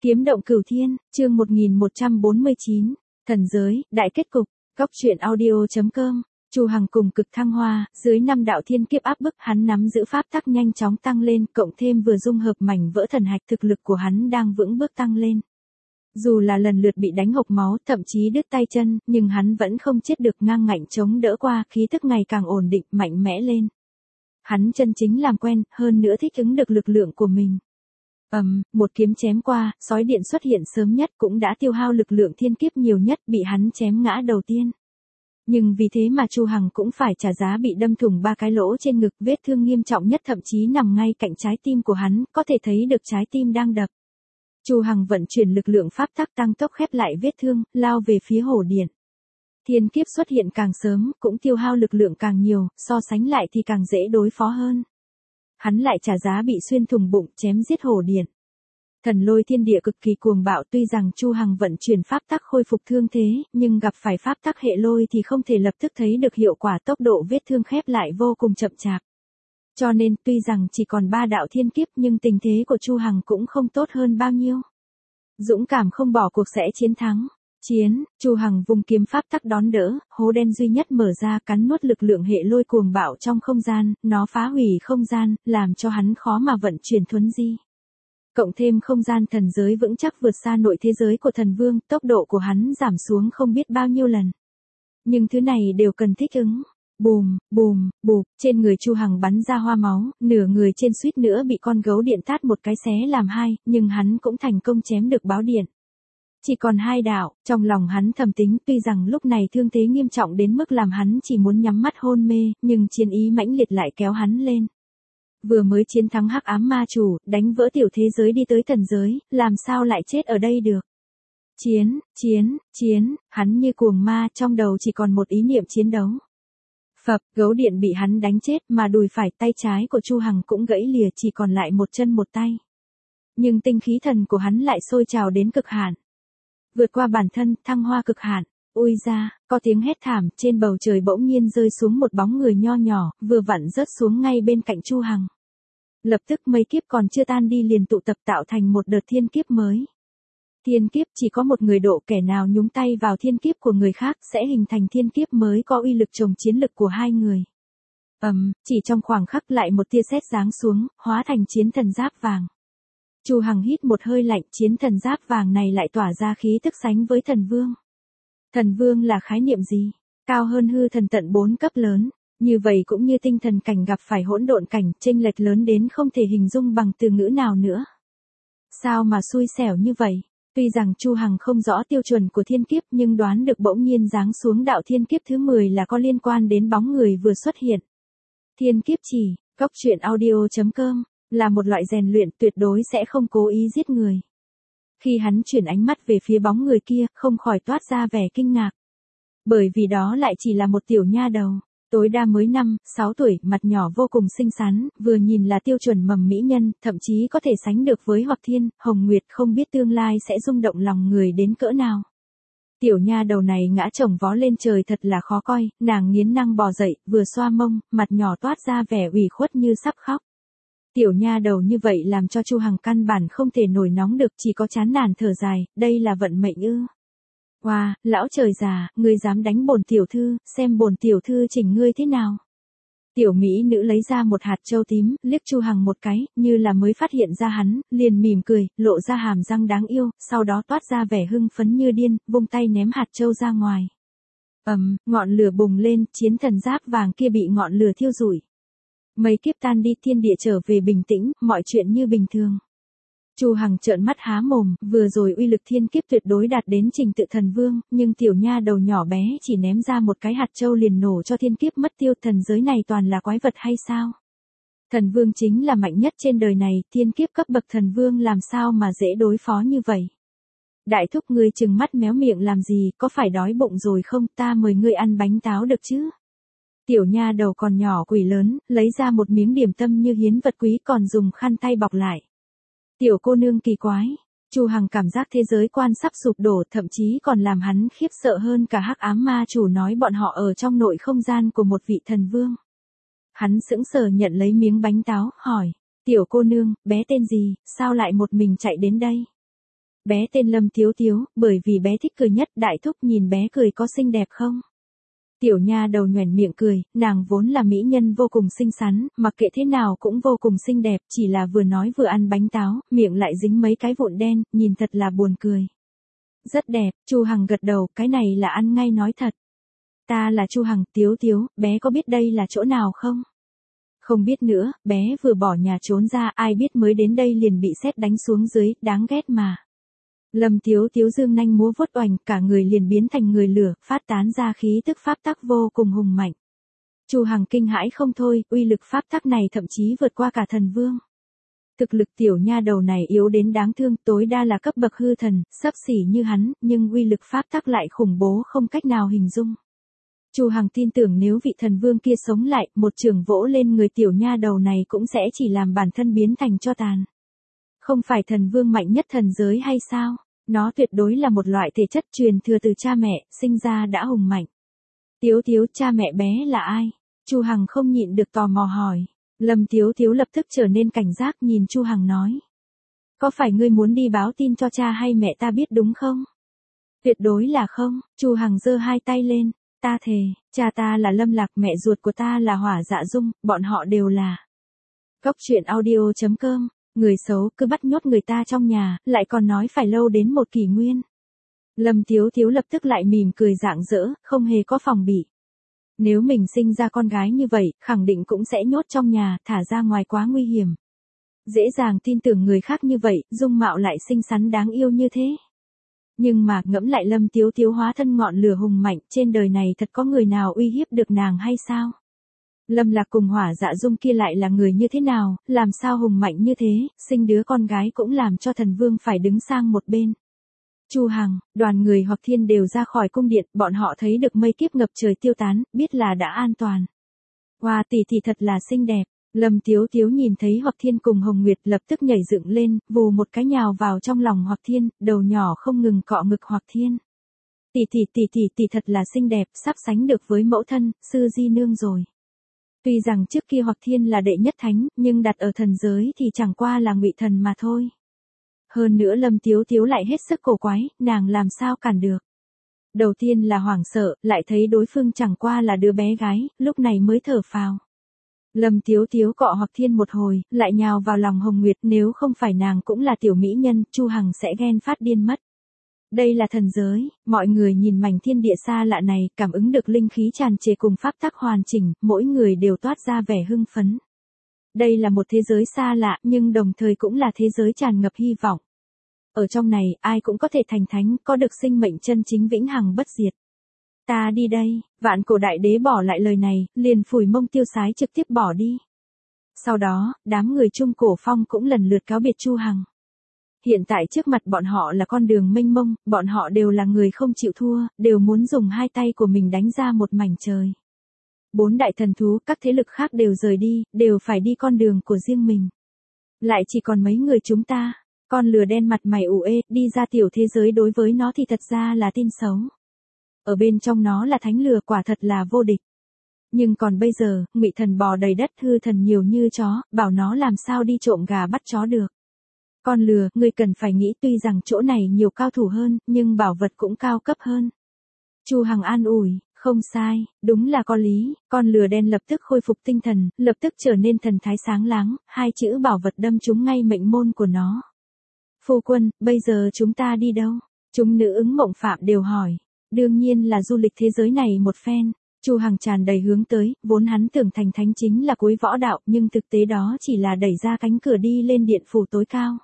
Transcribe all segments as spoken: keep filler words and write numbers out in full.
Kiếm động cửu thiên, chương một nghìn một trăm bốn mươi chín, thần giới, đại kết cục, góc truyện audio.com, Chu Hằng cùng cực thăng hoa, dưới năm đạo thiên kiếp áp bức hắn nắm giữ pháp tắc nhanh chóng tăng lên, cộng thêm vừa dung hợp mảnh vỡ thần hạch thực lực của hắn đang vững bước tăng lên. Dù là lần lượt bị đánh hộc máu, thậm chí đứt tay chân, nhưng hắn vẫn không chết được, ngang ngạnh chống đỡ qua, khí tức ngày càng ổn định, mạnh mẽ lên. Hắn chân chính làm quen, hơn nữa thích ứng được lực lượng của mình. ầm, um, một kiếm chém qua, sói điện xuất hiện sớm nhất cũng đã tiêu hao lực lượng thiên kiếp nhiều nhất, bị hắn chém ngã đầu tiên. Nhưng vì thế mà Chu Hằng cũng phải trả giá, bị đâm thủng ba cái lỗ trên ngực, vết thương nghiêm trọng nhất thậm chí nằm ngay cạnh trái tim của hắn, có thể thấy được trái tim đang đập. Chu Hằng vận chuyển lực lượng pháp tắc tăng tốc khép lại vết thương, lao về phía hổ điện. Thiên kiếp xuất hiện càng sớm, cũng tiêu hao lực lượng càng nhiều, so sánh lại thì càng dễ đối phó hơn. Hắn lại trả giá bị xuyên thủng bụng, chém giết hổ điện. Thần lôi thiên địa cực kỳ cuồng bạo, tuy rằng Chu Hằng vận chuyển pháp tắc khôi phục thương thế, nhưng gặp phải pháp tắc hệ lôi thì không thể lập tức thấy được hiệu quả, tốc độ vết thương khép lại vô cùng chậm chạp. Cho nên, tuy rằng chỉ còn ba đạo thiên kiếp nhưng tình thế của Chu Hằng cũng không tốt hơn bao nhiêu. Dũng cảm không bỏ cuộc sẽ chiến thắng. Chiến, Chu Hằng vùng kiếm pháp tắc đón đỡ, hố đen duy nhất mở ra, cắn nuốt lực lượng hệ lôi cuồng bạo trong không gian, nó phá hủy không gian, làm cho hắn khó mà vận chuyển thuấn di. Cộng thêm không gian thần giới vững chắc vượt xa nội thế giới của thần vương, tốc độ của hắn giảm xuống không biết bao nhiêu lần. Nhưng thứ này đều cần thích ứng. Bùm, bùm, bụp, trên người Chu Hằng bắn ra hoa máu, nửa người trên suýt nữa bị con gấu điện tát một cái xé làm hai, nhưng hắn cũng thành công chém được báo điện. Chỉ còn hai đạo, trong lòng hắn thầm tính, tuy rằng lúc này thương thế nghiêm trọng đến mức làm hắn chỉ muốn nhắm mắt hôn mê, nhưng chiến ý mãnh liệt lại kéo hắn lên. Vừa mới chiến thắng hắc ám ma chủ, đánh vỡ tiểu thế giới đi tới thần giới, làm sao lại chết ở đây được. Chiến, chiến, chiến, hắn như cuồng ma, trong đầu chỉ còn một ý niệm chiến đấu. Phập, gấu điện bị hắn đánh chết, mà đùi phải tay trái của Chu Hằng cũng gãy lìa, chỉ còn lại một chân một tay. Nhưng tinh khí thần của hắn lại sôi trào đến cực hạn. Vượt qua bản thân, thăng hoa cực hạn. Ui ra, có tiếng hét thảm, trên bầu trời bỗng nhiên rơi xuống một bóng người nho nhỏ, vừa vặn rớt xuống ngay bên cạnh Chu Hằng. Lập tức mây kiếp còn chưa tan đi liền tụ tập tạo thành một đợt thiên kiếp mới. Thiên kiếp chỉ có một người độ, kẻ nào nhúng tay vào thiên kiếp của người khác sẽ hình thành thiên kiếp mới có uy lực chồng chiến lực của hai người. ầm, um, chỉ trong khoảng khắc lại một tia sét giáng xuống, hóa thành chiến thần giáp vàng. Chu Hằng hít một hơi lạnh, chiến thần giáp vàng này lại tỏa ra khí tức sánh với thần vương. Thần vương là khái niệm gì? Cao hơn hư thần tận bốn cấp lớn, như vậy cũng như tinh thần cảnh gặp phải hỗn độn cảnh, chênh lệch lớn đến không thể hình dung bằng từ ngữ nào nữa. Sao mà xui xẻo như vậy? Tuy rằng Chu Hằng không rõ tiêu chuẩn của thiên kiếp nhưng đoán được bỗng nhiên giáng xuống đạo thiên kiếp thứ mười là có liên quan đến bóng người vừa xuất hiện. Thiên kiếp chỉ, góc truyện audio.com, là một loại rèn luyện, tuyệt đối sẽ không cố ý giết người. Khi hắn chuyển ánh mắt về phía bóng người kia, không khỏi toát ra vẻ kinh ngạc. Bởi vì đó lại chỉ là một tiểu nha đầu, tối đa mới năm, sáu tuổi, mặt nhỏ vô cùng xinh xắn, vừa nhìn là tiêu chuẩn mầm mỹ nhân, thậm chí có thể sánh được với Hoặc Thiên, Hồng Nguyệt, không biết tương lai sẽ rung động lòng người đến cỡ nào. Tiểu nha đầu này ngã chồng vó lên trời thật là khó coi, nàng nghiến răng bò dậy, vừa xoa mông, mặt nhỏ toát ra vẻ ủy khuất như sắp khóc. Tiểu nha đầu như vậy làm cho Chu Hằng căn bản không thể nổi nóng được, chỉ có chán nản thở dài, đây là vận mệnh ư? Wow, lão trời già, ngươi dám đánh bổn tiểu thư, xem bổn tiểu thư chỉnh ngươi thế nào. Tiểu mỹ nữ lấy ra một hạt châu tím, liếc Chu Hằng một cái, như là mới phát hiện ra hắn, liền mỉm cười, lộ ra hàm răng đáng yêu, sau đó toát ra vẻ hưng phấn như điên, vung tay ném hạt châu ra ngoài. ầm, um, ngọn lửa bùng lên, chiến thần giáp vàng kia bị ngọn lửa thiêu rụi. Mây kiếp tan đi, thiên địa trở về bình tĩnh, mọi chuyện như bình thường. Chu Hằng trợn mắt há mồm, vừa rồi uy lực thiên kiếp tuyệt đối đạt đến trình tự thần vương, nhưng tiểu nha đầu nhỏ bé chỉ ném ra một cái hạt châu liền nổ cho thiên kiếp mất tiêu, thần giới này toàn là quái vật hay sao? Thần vương chính là mạnh nhất trên đời này, thiên kiếp cấp bậc thần vương làm sao mà dễ đối phó như vậy? Đại thúc, ngươi trừng mắt méo miệng làm gì, có phải đói bụng rồi không, ta mời ngươi ăn bánh táo được chứ? Tiểu nha đầu còn nhỏ quỷ lớn, lấy ra một miếng điểm tâm như hiến vật quý còn dùng khăn tay bọc lại. Tiểu cô nương kỳ quái, Chu Hằng cảm giác thế giới quan sắp sụp đổ, thậm chí còn làm hắn khiếp sợ hơn cả hắc ám ma chủ nói bọn họ ở trong nội không gian của một vị thần vương. Hắn sững sờ nhận lấy miếng bánh táo, hỏi, tiểu cô nương, bé tên gì, sao lại một mình chạy đến đây? Bé tên Lâm Tiếu Tiếu, bởi vì bé thích cười nhất, đại thúc nhìn bé cười có xinh đẹp không? Tiểu nha đầu nhoẻn miệng cười, nàng vốn là mỹ nhân vô cùng xinh xắn, mặc kệ thế nào cũng vô cùng xinh đẹp, chỉ là vừa nói vừa ăn bánh táo, miệng lại dính mấy cái vụn đen, nhìn thật là buồn cười. Rất đẹp, Chu Hằng gật đầu, cái này là ăn ngay nói thật. Ta là Chu Hằng, Tiếu Tiếu, bé có biết đây là chỗ nào không? Không biết nữa, bé vừa bỏ nhà trốn ra, ai biết mới đến đây liền bị sét đánh xuống dưới, đáng ghét mà. Lâm Tiếu Tiếu dương nanh múa vuốt oành, cả người liền biến thành người lửa, phát tán ra khí tức pháp tắc vô cùng hùng mạnh. Chu Hằng kinh hãi không thôi, uy lực pháp tắc này thậm chí vượt qua cả thần vương. Thực lực tiểu nha đầu này yếu đến đáng thương, tối đa là cấp bậc hư thần, xấp xỉ như hắn, nhưng uy lực pháp tắc lại khủng bố không cách nào hình dung. Chu Hằng tin tưởng nếu vị thần vương kia sống lại, một trường vỗ lên người tiểu nha đầu này cũng sẽ chỉ làm bản thân biến thành tro tàn. Không phải thần vương mạnh nhất thần giới hay sao? Nó tuyệt đối là một loại thể chất truyền thừa từ cha mẹ, sinh ra đã hùng mạnh. Tiếu Tiếu, cha mẹ bé là ai? Chu Hằng không nhịn được tò mò hỏi. Lâm Tiếu Tiếu lập tức trở nên cảnh giác nhìn Chu Hằng nói. Có phải ngươi muốn đi báo tin cho cha hay mẹ ta biết đúng không? Tuyệt đối là không, Chu Hằng giơ hai tay lên. Ta thề, cha ta là Lâm Lạc, mẹ ruột của ta là Hỏa Dạ Dung, bọn họ đều là. Góc truyện audio chấm com, người xấu cứ bắt nhốt người ta trong nhà, lại còn nói phải lâu đến một kỷ nguyên. Lâm Tiếu Tiếu lập tức lại mỉm cười rạng rỡ, không hề có phòng bị. Nếu mình sinh ra con gái như vậy, khẳng định cũng sẽ nhốt trong nhà, thả ra ngoài quá nguy hiểm. Dễ dàng tin tưởng người khác như vậy, dung mạo lại xinh xắn đáng yêu như thế. Nhưng mà ngẫm lại Lâm Tiếu Tiếu hóa thân ngọn lửa hùng mạnh, trên đời này thật có người nào uy hiếp được nàng hay sao? Lâm Lạc cùng Hỏa Dạ Dung kia lại là người như thế nào, làm sao hùng mạnh như thế, sinh đứa con gái cũng làm cho thần vương phải đứng sang một bên. Chu Hằng, đoàn người Hoặc Thiên đều ra khỏi cung điện, bọn họ thấy được mây kiếp ngập trời tiêu tán, biết là đã an toàn. Hoa tỷ tỷ thật là xinh đẹp. Lâm Tiếu Tiếu nhìn thấy Hoặc Thiên cùng Hồng Nguyệt lập tức nhảy dựng lên, vù một cái nhào vào trong lòng Hoặc Thiên, đầu nhỏ không ngừng cọ ngực Hoặc Thiên. Tỷ tỷ tỷ tỷ tỷ thật là xinh đẹp, sắp sánh được với mẫu thân, sư di nương rồi. Tuy rằng trước kia Hoặc Thiên là đệ nhất thánh, nhưng đặt ở thần giới thì chẳng qua là ngụy thần mà thôi. Hơn nữa Lâm Tiếu Tiếu lại hết sức cổ quái, nàng làm sao cản được. Đầu tiên là hoảng sợ, lại thấy đối phương chẳng qua là đứa bé gái, lúc này mới thở phào. Lâm Tiếu Tiếu cọ Hoặc Thiên một hồi, lại nhào vào lòng Hồng Nguyệt, nếu không phải nàng cũng là tiểu mỹ nhân, Chu Hằng sẽ ghen phát điên mất. Đây là thần giới, mọi người nhìn mảnh thiên địa xa lạ này, cảm ứng được linh khí tràn trề cùng pháp tắc hoàn chỉnh, mỗi người đều toát ra vẻ hưng phấn. Đây là một thế giới xa lạ, nhưng đồng thời cũng là thế giới tràn ngập hy vọng. Ở trong này, ai cũng có thể thành thánh, có được sinh mệnh chân chính vĩnh hằng bất diệt. Ta đi đây, Vạn Cổ Đại Đế bỏ lại lời này, liền phủi mông tiêu sái trực tiếp bỏ đi. Sau đó, đám người Trung Cổ Phong cũng lần lượt cáo biệt Chu Hằng. Hiện tại trước mặt bọn họ là con đường mênh mông, bọn họ đều là người không chịu thua, đều muốn dùng hai tay của mình đánh ra một mảnh trời. Bốn đại thần thú, các thế lực khác đều rời đi, đều phải đi con đường của riêng mình. Lại chỉ còn mấy người chúng ta, con lừa đen mặt mày ủ ê, đi ra tiểu thế giới đối với nó thì thật ra là tin xấu. Ở bên trong nó là thánh lừa, quả thật là vô địch. Nhưng còn bây giờ, ngụy thần bò đầy đất, hư thần nhiều như chó, bảo nó làm sao đi trộm gà bắt chó được. Con lừa, ngươi cần phải nghĩ tuy rằng chỗ này nhiều cao thủ hơn, nhưng bảo vật cũng cao cấp hơn. Chu Hằng an ủi, không sai, đúng là có lý, con lừa đen lập tức khôi phục tinh thần, lập tức trở nên thần thái sáng láng, hai chữ bảo vật đâm trúng ngay mệnh môn của nó. Phu quân, bây giờ chúng ta đi đâu? Chúng nữ ứng mộng phạm đều hỏi. Đương nhiên là du lịch thế giới này một phen. Chu Hằng tràn đầy hướng tới, vốn hắn tưởng thành thánh chính là cuối võ đạo, nhưng thực tế đó chỉ là đẩy ra cánh cửa đi lên điện phủ tối cao.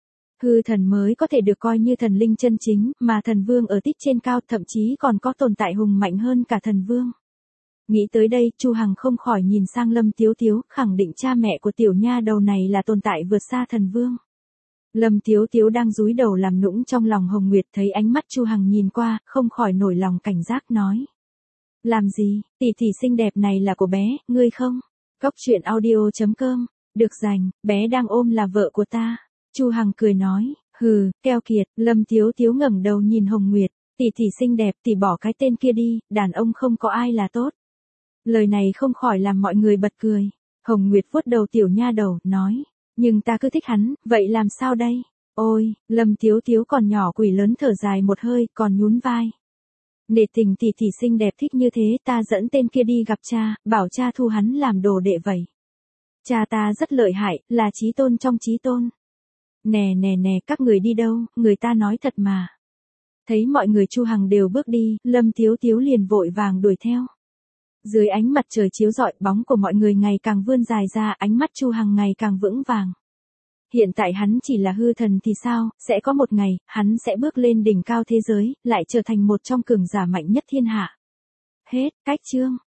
Hư thần mới có thể được coi như thần linh chân chính, mà thần vương ở tít trên cao, thậm chí còn có tồn tại hùng mạnh hơn cả thần vương. Nghĩ tới đây, Chu Hằng không khỏi nhìn sang Lâm Tiếu Tiếu, khẳng định cha mẹ của tiểu nha đầu này là tồn tại vượt xa thần vương. Lâm Tiếu Tiếu đang dúi đầu làm nũng trong lòng Hồng Nguyệt, thấy ánh mắt Chu Hằng nhìn qua, không khỏi nổi lòng cảnh giác nói. Làm gì, tỷ tỷ xinh đẹp này là của bé, ngươi không? Góc truyện audio chấm com, được dành, bé đang ôm là vợ của ta. Chu Hằng cười nói, hừ, keo kiệt. Lâm Tiếu Tiếu ngẩng đầu nhìn Hồng Nguyệt, tỷ tỷ xinh đẹp, tỷ bỏ cái tên kia đi, đàn ông không có ai là tốt. Lời này không khỏi làm mọi người bật cười. Hồng Nguyệt vuốt đầu tiểu nha đầu, nói, nhưng ta cứ thích hắn, vậy làm sao đây? Ôi, Lâm Tiếu Tiếu còn nhỏ quỷ lớn thở dài một hơi, còn nhún vai. Nể tình tỷ tỷ xinh đẹp thích như thế, ta dẫn tên kia đi gặp cha, bảo cha thu hắn làm đồ đệ vậy. Cha ta rất lợi hại, là chí tôn trong chí tôn. Nè nè nè, các người đi đâu, người ta nói thật mà. Thấy mọi người Chu Hằng đều bước đi, Lâm Tiếu Tiếu liền vội vàng đuổi theo. Dưới ánh mặt trời chiếu rọi, bóng của mọi người ngày càng vươn dài ra, ánh mắt Chu Hằng ngày càng vững vàng. Hiện tại hắn chỉ là hư thần thì sao, sẽ có một ngày, hắn sẽ bước lên đỉnh cao thế giới, lại trở thành một trong cường giả mạnh nhất thiên hạ. Hết, cách chương.